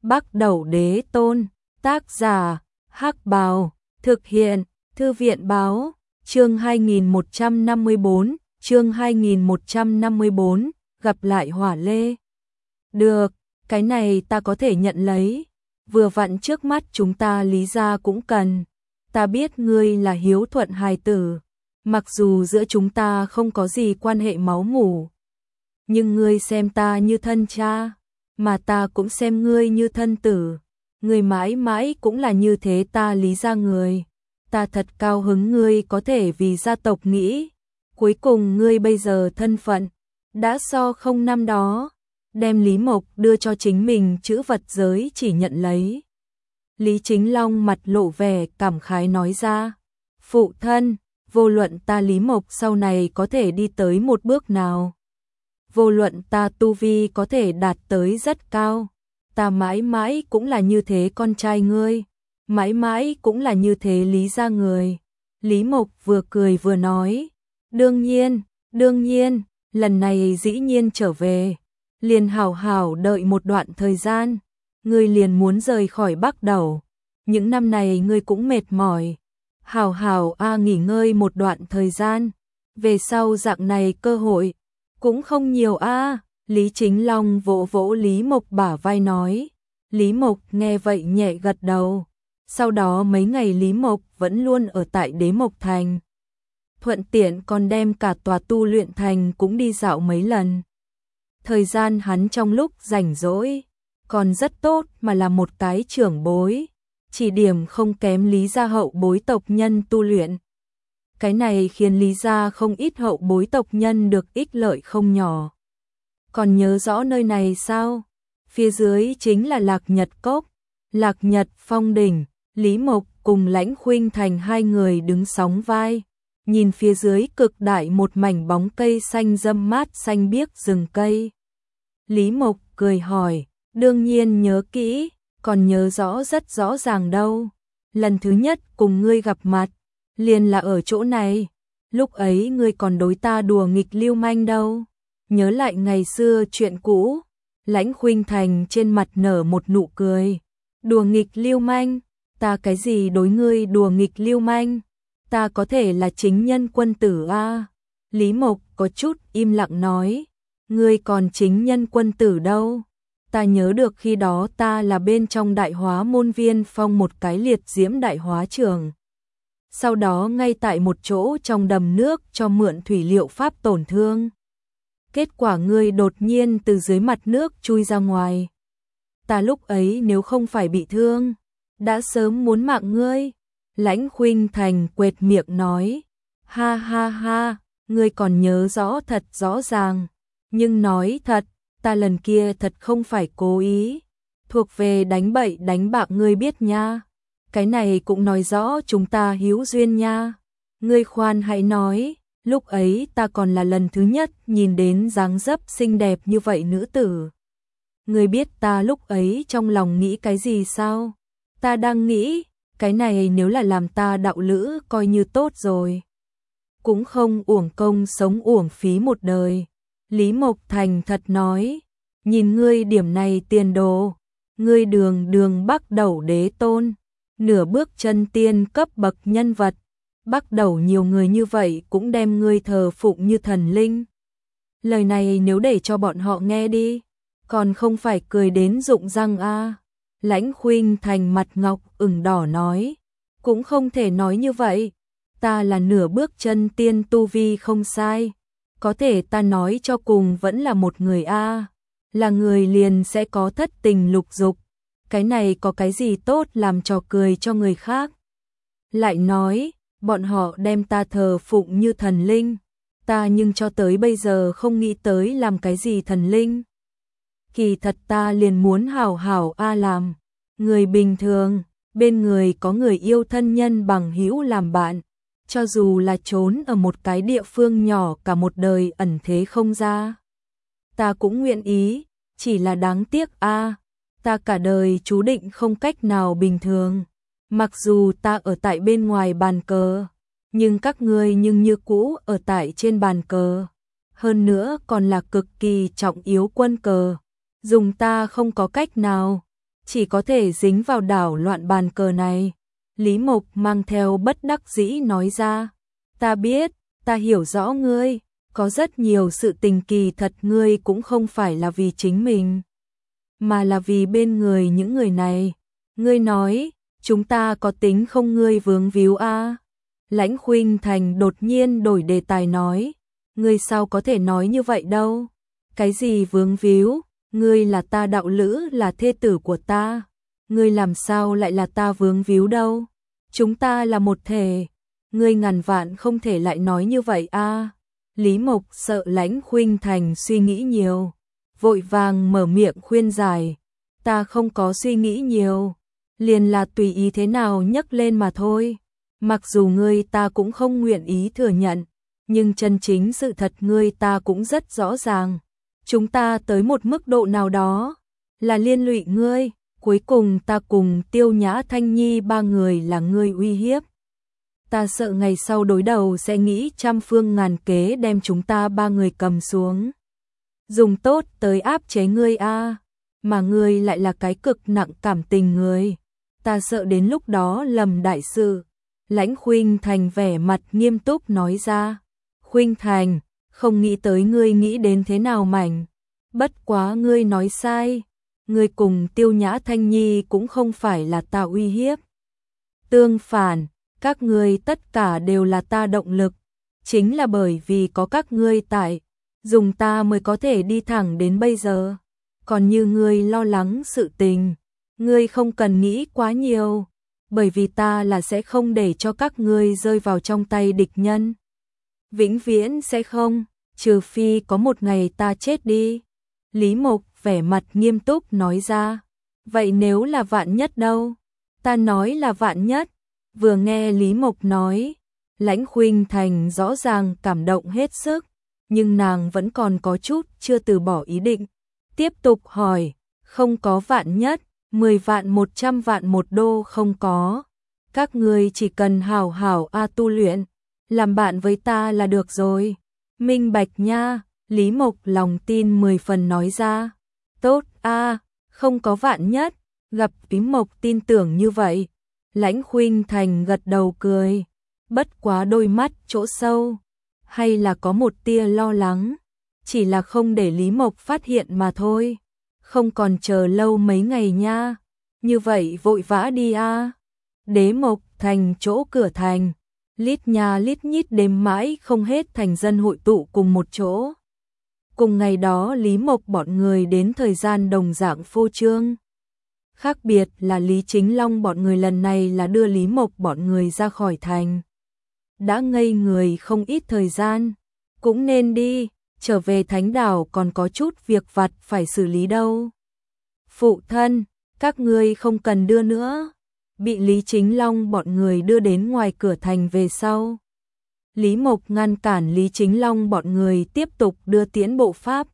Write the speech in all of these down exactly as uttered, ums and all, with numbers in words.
Bắc Đẩu Đế Tôn, tác giả, Hắc Bào, thực hiện, Thư viện Báo, chương hai nghìn một trăm năm mươi bốn, chương hai nghìn một trăm năm mươi bốn, gặp lại Hỏa Lê. Được, cái này ta có thể nhận lấy, vừa vặn trước mắt chúng ta Lý gia cũng cần. Ta biết ngươi là hiếu thuận hài tử, mặc dù giữa chúng ta không có gì quan hệ máu mủ, nhưng ngươi xem ta như thân cha, mà ta cũng xem ngươi như thân tử. Ngươi mãi mãi cũng là như thế, ta Lý gia người. Ta thật cao hứng ngươi có thể vì gia tộc nghĩ. Cuối cùng ngươi bây giờ thân phận đã so không năm đó, đem Lý Mộc đưa cho chính mình chữ vật giới chỉ nhận lấy. Lý Chính Long mặt lộ vẻ cảm khái nói ra, phụ thân, vô luận ta Lý Mộc sau này có thể đi tới một bước nào, vô luận ta tu vi có thể đạt tới rất cao, ta mãi mãi cũng là như thế con trai ngươi, mãi mãi cũng là như thế Lý gia người. Lý Mộc vừa cười vừa nói, đương nhiên, đương nhiên, lần này dĩ nhiên trở về, liền hảo hảo đợi một đoạn thời gian, ngươi liền muốn rời khỏi Bắc Đẩu, những năm này ngươi cũng mệt mỏi, hảo hảo a nghỉ ngơi một đoạn thời gian, về sau dạng này cơ hội cũng không nhiều a. Lý Chính Long vỗ vỗ Lý Mộc bả vai nói. Lý Mộc nghe vậy nhẹ gật đầu. Sau đó mấy ngày Lý Mộc vẫn luôn ở tại Đế Mộc Thành, thuận tiện còn đem cả tòa tu luyện thành cũng đi dạo mấy lần. Thời gian hắn trong lúc rảnh rỗi còn rất tốt, mà là một cái trưởng bối, chỉ điểm không kém Lý gia hậu bối tộc nhân tu luyện. Cái này khiến Lý gia không ít hậu bối tộc nhân được ích lợi không nhỏ. Còn nhớ rõ nơi này sao? Phía dưới chính là Lạc Nhật Cốc, Lạc Nhật Phong đỉnh. Lý Mộc cùng Lãnh Khuynh Thành hai người đứng sóng vai, nhìn phía dưới cực đại một mảnh bóng cây xanh râm mát xanh biếc rừng cây. Lý Mộc cười hỏi, đương nhiên nhớ kỹ, còn nhớ rõ rất rõ ràng đâu. Lần thứ nhất cùng ngươi gặp mặt, liền là ở chỗ này, lúc ấy ngươi còn đối ta đùa nghịch lưu manh đâu. Nhớ lại ngày xưa chuyện cũ, Lãnh Khuynh Thành trên mặt nở một nụ cười. Đùa nghịch lưu manh? Ta cái gì đối ngươi đùa nghịch lưu manh? Ta có thể là chính nhân quân tử a. Lý Mộc có chút im lặng nói, ngươi còn chính nhân quân tử đâu? Ta nhớ được khi đó ta là bên trong Đại Hóa Môn Viên Phong một cái liệt diễm đại hóa trường. Sau đó ngay tại một chỗ trong đầm nước cho mượn thủy liệu pháp tổn thương. Kết quả ngươi đột nhiên từ dưới mặt nước chui ra ngoài. Ta lúc ấy nếu không phải bị thương, đã sớm muốn mạng ngươi. Lãnh Khuynh Thành quệt miệng nói, ha ha ha, ngươi còn nhớ rõ thật rõ ràng. Nhưng nói thật, ta lần kia thật không phải cố ý, thuộc về đánh bậy đánh bạc ngươi biết nha. Cái này cũng nói rõ chúng ta hữu duyên nha. Ngươi khoan hãy nói, lúc ấy ta còn là lần thứ nhất nhìn đến dáng dấp xinh đẹp như vậy nữ tử. Ngươi biết ta lúc ấy trong lòng nghĩ cái gì sao? Ta đang nghĩ, cái này nếu là làm ta đạo lữ coi như tốt rồi. Cũng không uổng công sống uổng phí một đời. Lý Mộc thành thật nói, nhìn ngươi điểm này tiền đồ, ngươi đường đường Bắc Đẩu Đế Tôn, nửa bước chân tiên cấp bậc nhân vật. Bắc Đẩu nhiều người như vậy cũng đem ngươi thờ phụng như thần linh. Lời này nếu để cho bọn họ nghe đi, còn không phải cười đến rụng răng a. À. Lãnh Khuynh Thành mặt ngọc ửng đỏ nói, cũng không thể nói như vậy, ta là nửa bước chân tiên tu vi không sai, có thể ta nói cho cùng vẫn là một người a, à. Là người liền sẽ có thất tình lục dục, cái này có cái gì tốt làm trò cười cho người khác. Lại nói, bọn họ đem ta thờ phụng như thần linh, ta nhưng cho tới bây giờ không nghĩ tới làm cái gì thần linh. Kỳ thật ta liền muốn hảo hảo a làm người bình thường, bên người có người yêu thân nhân bằng hữu làm bạn, cho dù là trốn ở một cái địa phương nhỏ cả một đời ẩn thế không ra, ta cũng nguyện ý, chỉ là đáng tiếc a, ta cả đời chú định không cách nào bình thường. Mặc dù ta ở tại bên ngoài bàn cờ, nhưng các ngươi nhưng như cũ ở tại trên bàn cờ, hơn nữa còn là cực kỳ trọng yếu quân cờ, dùng ta không có cách nào. chỉ có thể dính vào đảo loạn bàn cờ này. Lý Mộc mang theo bất đắc dĩ nói ra, ta biết, ta hiểu rõ ngươi, có rất nhiều sự tình kỳ thật ngươi cũng không phải là vì chính mình, mà là vì bên người những người này. Ngươi nói, chúng ta có tính không ngươi vướng víu a? À? Lãnh Khuynh Thành đột nhiên đổi đề tài nói, ngươi sao có thể nói như vậy đâu? Cái gì vướng víu? Ngươi là ta đạo lữ, là thê tử của ta, ngươi làm sao lại là ta vướng víu đâu? Chúng ta là một thể, ngươi ngàn vạn không thể lại nói như vậy a. À? Lý Mộc sợ Lãnh Khuynh Thành suy nghĩ nhiều, vội vàng mở miệng khuyên giải, ta không có suy nghĩ nhiều, liền là tùy ý thế nào nhấc lên mà thôi. Mặc dù ngươi ta cũng không nguyện ý thừa nhận, nhưng chân chính sự thật ngươi ta cũng rất rõ ràng. Chúng ta tới một mức độ nào đó là liên lụy ngươi, cuối cùng ta cùng Tiêu Nhã Thanh Nhi ba người là ngươi uy hiếp. Ta sợ ngày sau đối đầu sẽ nghĩ trăm phương ngàn kế đem chúng ta ba người cầm xuống, dùng tốt tới áp chế ngươi a, à, mà ngươi lại là cái cực nặng cảm tình người, ta sợ đến lúc đó lầm đại sự. Lãnh Khuynh Thành vẻ mặt nghiêm túc nói ra, Khuynh Thành, không nghĩ tới ngươi nghĩ đến thế nào mảnh, bất quá ngươi nói sai, ngươi cùng Tiêu Nhã Thanh Nhi cũng không phải là ta uy hiếp. Tương phản, các ngươi tất cả đều là ta động lực, chính là bởi vì có các ngươi tại, dùng ta mới có thể đi thẳng đến bây giờ. Còn như ngươi lo lắng sự tình, ngươi không cần nghĩ quá nhiều, bởi vì ta là sẽ không để cho các ngươi rơi vào trong tay địch nhân. Vĩnh viễn sẽ không, trừ phi có một ngày ta chết đi. Lý Mộc vẻ mặt nghiêm túc nói ra, vậy nếu là vạn nhất đâu? Ta nói là vạn nhất. Vừa nghe Lý Mộc nói, Lãnh Khuynh Thành rõ ràng cảm động hết sức, nhưng nàng vẫn còn có chút chưa từ bỏ ý định. Tiếp tục hỏi, không có vạn nhất, mười vạn một trăm vạn một đô không có. Các ngươi chỉ cần hảo hảo a tu luyện, làm bạn với ta là được rồi. Minh bạch nha, Lý Mộc lòng tin mười phần nói ra. Tốt a, không có vạn nhất, gặp Lý Mộc tin tưởng như vậy. Lãnh Khuynh Thành gật đầu cười, bất quá đôi mắt chỗ sâu, hay là có một tia lo lắng, chỉ là không để Lý Mộc phát hiện mà thôi. Không còn chờ lâu mấy ngày nha, như vậy vội vã đi a. À. Đế Mộc Thành chỗ cửa thành, lít nha lít nhít đêm mãi không hết thành dân hội tụ cùng một chỗ. Cùng ngày đó Lý Mộc bọn người đến thời gian đồng dạng phô trương. Khác biệt là Lý Chính Long bọn người lần này là đưa Lý Mộc bọn người ra khỏi thành. Đã ngây người không ít thời gian, cũng nên đi, trở về Thánh Đảo còn có chút việc vặt phải xử lý đâu. Phụ thân, các ngươi không cần đưa nữa. Bị Lý Chính Long bọn người đưa đến ngoài cửa thành về sau. Lý Mộc ngăn cản Lý Chính Long bọn người tiếp tục đưa tiễn bộ pháp.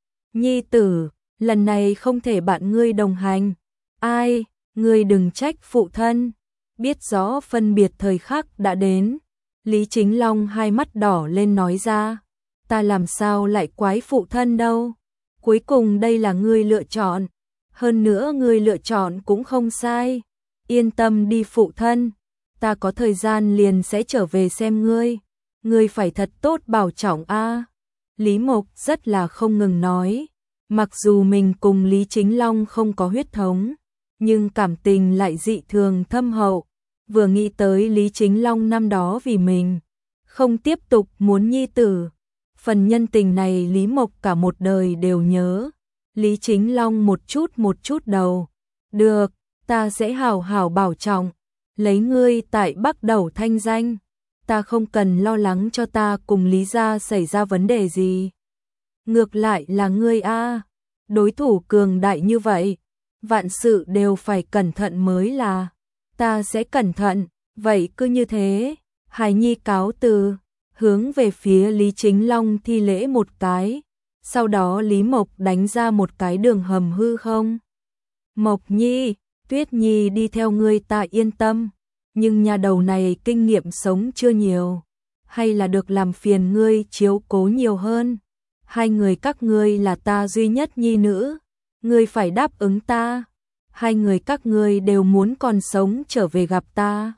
Nhi tử, lần này không thể bạn ngươi đồng hành. Ai, ngươi đừng trách phụ thân. Biết rõ phân biệt thời khắc đã đến. Lý Chính Long hai mắt đỏ lên nói ra. Ta làm sao lại quái phụ thân đâu. Cuối cùng đây là ngươi lựa chọn. Hơn nữa ngươi lựa chọn cũng không sai. Yên tâm đi phụ thân. Ta có thời gian liền sẽ trở về xem ngươi. Ngươi phải thật tốt bảo trọng a. À. Lý Mộc rất là không ngừng nói. Mặc dù mình cùng Lý Chính Long không có huyết thống, nhưng cảm tình lại dị thường thâm hậu. Vừa nghĩ tới Lý Chính Long năm đó vì mình không tiếp tục muốn nhi tử, phần nhân tình này Lý Mộc cả một đời đều nhớ. Lý Chính Long một chút một chút đầu. Được, ta sẽ hảo hảo bảo trọng, lấy ngươi tại Bắc Đẩu thanh danh, ta không cần lo lắng cho ta cùng Lý gia xảy ra vấn đề gì. Ngược lại là ngươi a, đối thủ cường đại như vậy, vạn sự đều phải cẩn thận mới là. Ta sẽ cẩn thận, vậy cứ như thế. Hải Nhi cáo từ, hướng về phía Lý Chính Long thi lễ một cái. Sau đó Lý Mộc đánh ra một cái đường hầm hư không. Mộc Nhi, Tuyết Nhi đi theo ngươi ta yên tâm, nhưng nhà đầu này kinh nghiệm sống chưa nhiều, hay là được làm phiền ngươi chiếu cố nhiều hơn. Hai người các ngươi là ta duy nhất nhi nữ, ngươi phải đáp ứng ta. hai người các ngươi đều muốn còn sống trở về gặp ta.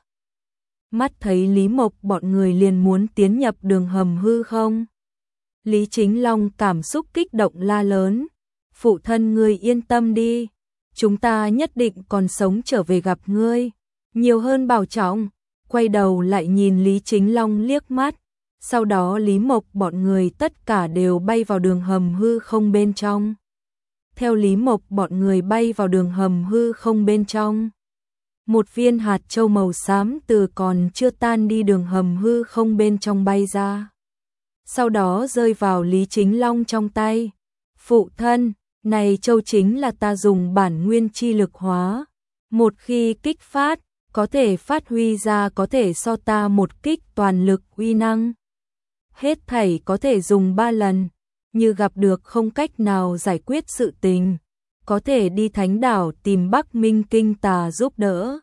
Mắt thấy Lý Mộc bọn người liền muốn tiến nhập đường hầm hư không. Lý Chính Long cảm xúc kích động la lớn, phụ thân ngươi yên tâm đi, chúng ta nhất định còn sống trở về gặp ngươi, nhiều hơn bảo trọng. Quay đầu lại nhìn Lý Chính Long liếc mắt, sau đó Lý Mộc bọn người tất cả đều bay vào đường hầm hư không bên trong. Theo Lý Mộc bọn người bay vào đường hầm hư không bên trong, một viên hạt châu màu xám từ còn chưa tan đi đường hầm hư không bên trong bay ra. Sau đó rơi vào Lý Chính Long trong tay. Phụ thân, này châu chính là ta dùng bản nguyên chi lực hóa. Một khi kích phát, có thể phát huy ra có thể so ta một kích toàn lực uy năng. Hết thảy có thể dùng ba lần, như gặp được không cách nào giải quyết sự tình, có thể đi Thánh Đảo tìm Bắc Minh Kinh Tà giúp đỡ.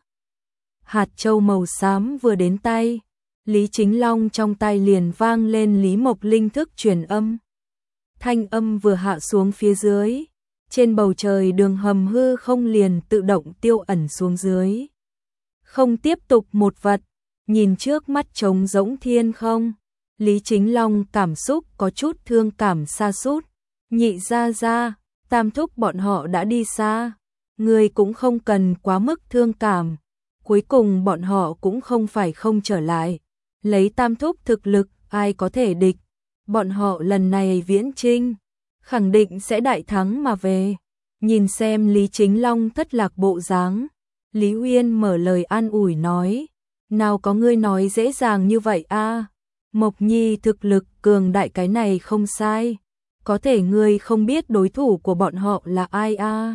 Hạt châu màu xám vừa đến tay, Lý Chính Long trong tay liền vang lên Lý Mộc linh thức truyền âm. Thanh âm vừa hạ xuống phía dưới, trên bầu trời đường hầm hư không liền tự động tiêu ẩn xuống dưới. Không tiếp tục một vật, nhìn trước mắt trống rỗng thiên không, Lý Chính Long cảm xúc có chút thương cảm sa sút. Nhị gia gia, Tam thúc bọn họ đã đi xa, người cũng không cần quá mức thương cảm. Cuối cùng bọn họ cũng không phải không trở lại. Lấy Tam thúc thực lực, ai có thể địch. Bọn họ lần này viễn chinh, khẳng định sẽ đại thắng mà về. Nhìn xem Lý Chính Long thất lạc bộ dáng, Lý Uyên mở lời an ủi nói, nào có ngươi nói dễ dàng như vậy a. Mộc Nhi thực lực cường đại cái này không sai, có thể ngươi không biết đối thủ của bọn họ là ai a.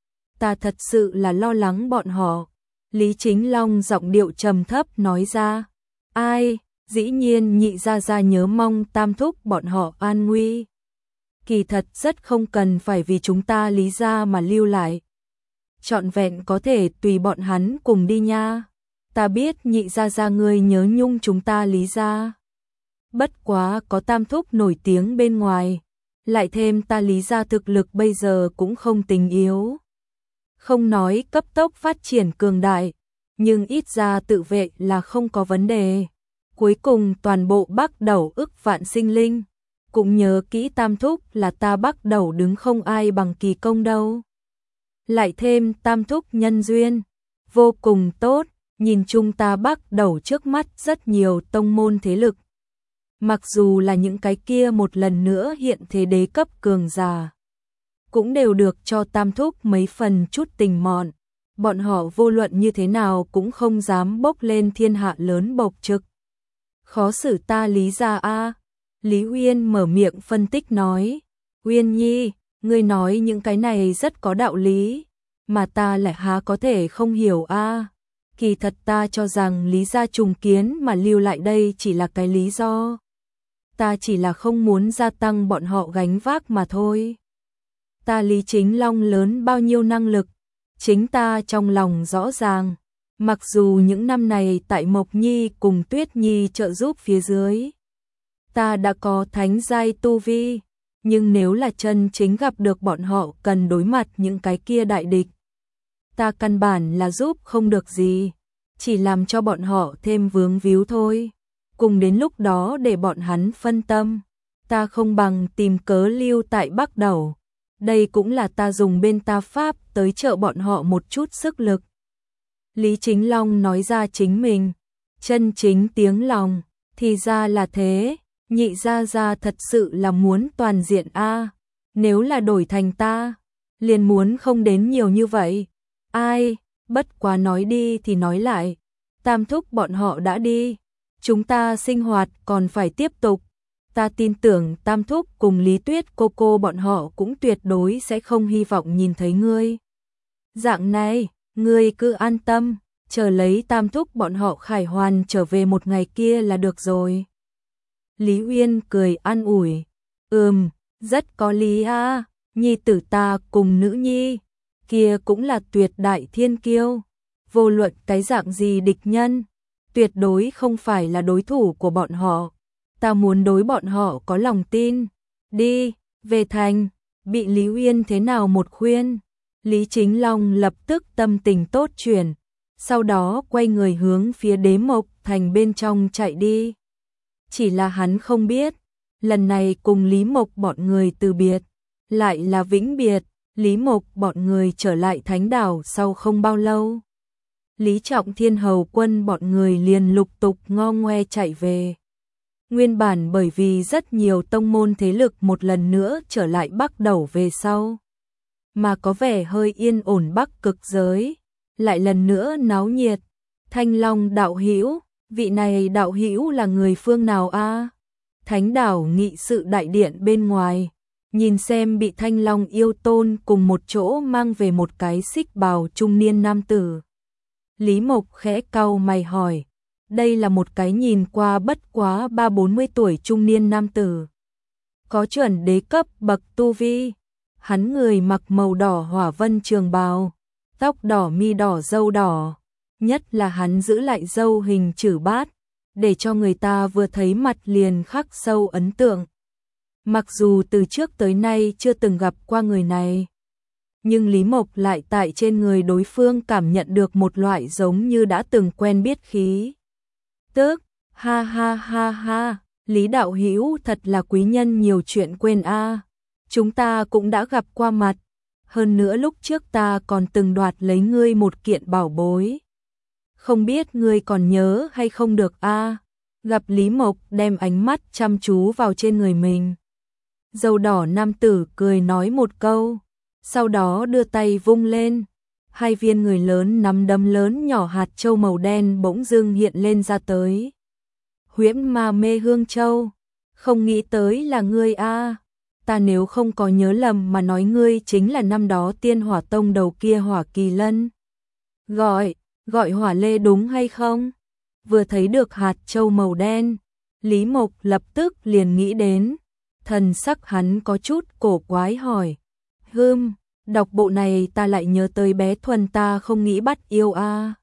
Ta thật sự là lo lắng bọn họ. Lý Chính Long giọng điệu trầm thấp nói ra, ai, dĩ nhiên nhị gia gia nhớ mong Tam thúc bọn họ an nguy. Kỳ thật rất không cần phải vì chúng ta Lý gia mà lưu lại. Trọn vẹn có thể tùy bọn hắn cùng đi nha. Ta biết nhị gia gia ngươi nhớ nhung chúng ta Lý gia. Bất quá có Tam thúc nổi tiếng bên ngoài, lại thêm ta Lý gia thực lực bây giờ cũng không tính yếu. Không nói cấp tốc phát triển cường đại, nhưng ít ra tự vệ là không có vấn đề. Cuối cùng toàn bộ Bắc Đẩu ức vạn sinh linh, cũng nhớ kỹ Tam thúc là ta Bắc Đẩu đứng không ai bằng kỳ công đâu. Lại thêm Tam thúc nhân duyên, vô cùng tốt, nhìn chung ta Bắc Đẩu trước mắt rất nhiều tông môn thế lực. Mặc dù là những cái kia một lần nữa hiện thế đế cấp cường giả, cũng đều được cho Tam thúc mấy phần chút tình mọn. Bọn họ vô luận như thế nào cũng không dám bốc lên thiên hạ lớn bộc trực. Khó xử ta Lý gia a. Lý Uyên mở miệng phân tích nói, Uyên Nhi, ngươi nói những cái này rất có đạo lý, mà ta lại há có thể không hiểu a. Kỳ thật ta cho rằng Lý gia trùng kiến mà lưu lại đây chỉ là cái lý do. Ta chỉ là không muốn gia tăng bọn họ gánh vác mà thôi. Ta Lý Chính Long lớn bao nhiêu năng lực, chính ta trong lòng rõ ràng. Mặc dù những năm này tại Mộc Nhi cùng Tuyết Nhi trợ giúp phía dưới, ta đã có thánh giai tu vi, nhưng nếu là chân chính gặp được bọn họ cần đối mặt những cái kia đại địch, ta căn bản là giúp không được gì, chỉ làm cho bọn họ thêm vướng víu thôi. Cùng đến lúc đó để bọn hắn phân tâm, ta không bằng tìm cớ lưu tại Bắc Đẩu. Đây cũng là ta dùng bên ta pháp tới trợ bọn họ một chút sức lực. Lý Chính Long nói ra chính mình, chân chính tiếng lòng, thì ra là thế, nhị gia gia thật sự là muốn toàn diện a. Nếu là đổi thành ta, liền muốn không đến nhiều như vậy. Ai, bất quá nói đi thì nói lại, Tam thúc bọn họ đã đi, chúng ta sinh hoạt còn phải tiếp tục. Ta tin tưởng Tam thúc cùng Lý Tuyết cô cô bọn họ cũng tuyệt đối sẽ không hy vọng nhìn thấy ngươi. Dạng này, ngươi cứ an tâm, chờ lấy Tam thúc bọn họ khải hoàn trở về một ngày kia là được rồi. Lý Uyên cười an ủi, ừm, rất có lý a, nhi tử ta cùng nữ nhi, kia cũng là tuyệt đại thiên kiêu, vô luận cái dạng gì địch nhân, tuyệt đối không phải là đối thủ của bọn họ. Ta muốn đối bọn họ có lòng tin. Đi, về thành, bị Lý Uyên thế nào một khuyên, Lý Chính Long lập tức tâm tình tốt chuyển, sau đó quay người hướng phía Đế Mộc Thành bên trong chạy đi. Chỉ là hắn không biết, lần này cùng Lý Mộc bọn người từ biệt, lại là vĩnh biệt. Lý Mộc bọn người trở lại Thánh Đảo sau không bao lâu. Lý Trọng Thiên hầu quân bọn người liền lục tục ngo ngoe chạy về. Nguyên bản bởi vì rất nhiều tông môn thế lực một lần nữa trở lại Bắc Đẩu về sau, mà có vẻ hơi yên ổn Bắc Cực giới, lại lần nữa náo nhiệt. Thanh Long đạo hữu, vị này đạo hữu là người phương nào a? Thánh Đảo nghị sự đại điện bên ngoài, nhìn xem bị Thanh Long yêu tôn cùng một chỗ mang về một cái xích bào trung niên nam tử. Lý Mộc khẽ cau mày hỏi, đây là một cái nhìn qua bất quá ba bốn mươi tuổi trung niên nam tử. Có chuẩn đế cấp bậc tu vi, hắn người mặc màu đỏ hỏa vân trường bào, tóc đỏ mi đỏ râu đỏ, nhất là hắn giữ lại râu hình chữ bát, để cho người ta vừa thấy mặt liền khắc sâu ấn tượng. Mặc dù từ trước tới nay chưa từng gặp qua người này, nhưng Lý Mộc lại tại trên người đối phương cảm nhận được một loại giống như đã từng quen biết khí. Tức, ha ha ha ha, Lý đạo hữu thật là quý nhân nhiều chuyện quên a. Chúng ta cũng đã gặp qua mặt, hơn nữa lúc trước ta còn từng đoạt lấy ngươi một kiện bảo bối. Không biết ngươi còn nhớ hay không được a. Gặp Lý Mộc đem ánh mắt chăm chú vào trên người mình. Dâu đỏ nam tử cười nói một câu, sau đó đưa tay vung lên, hai viên người lớn nắm đấm lớn nhỏ hạt châu màu đen bỗng dưng hiện lên ra tới. Huyễn Ma Mê Hương Châu, không nghĩ tới là ngươi a. Ta nếu không có nhớ lầm mà nói ngươi chính là năm đó Tiên Hỏa Tông đầu kia Hỏa Kỳ Lân. Gọi, gọi Hỏa Lê đúng hay không? Vừa thấy được hạt châu màu đen, Lý Mộc lập tức liền nghĩ đến. Thần sắc hắn có chút cổ quái hỏi, hừm, đọc bộ này ta lại nhớ tới bé Thuần ta không nghĩ bắt yêu a.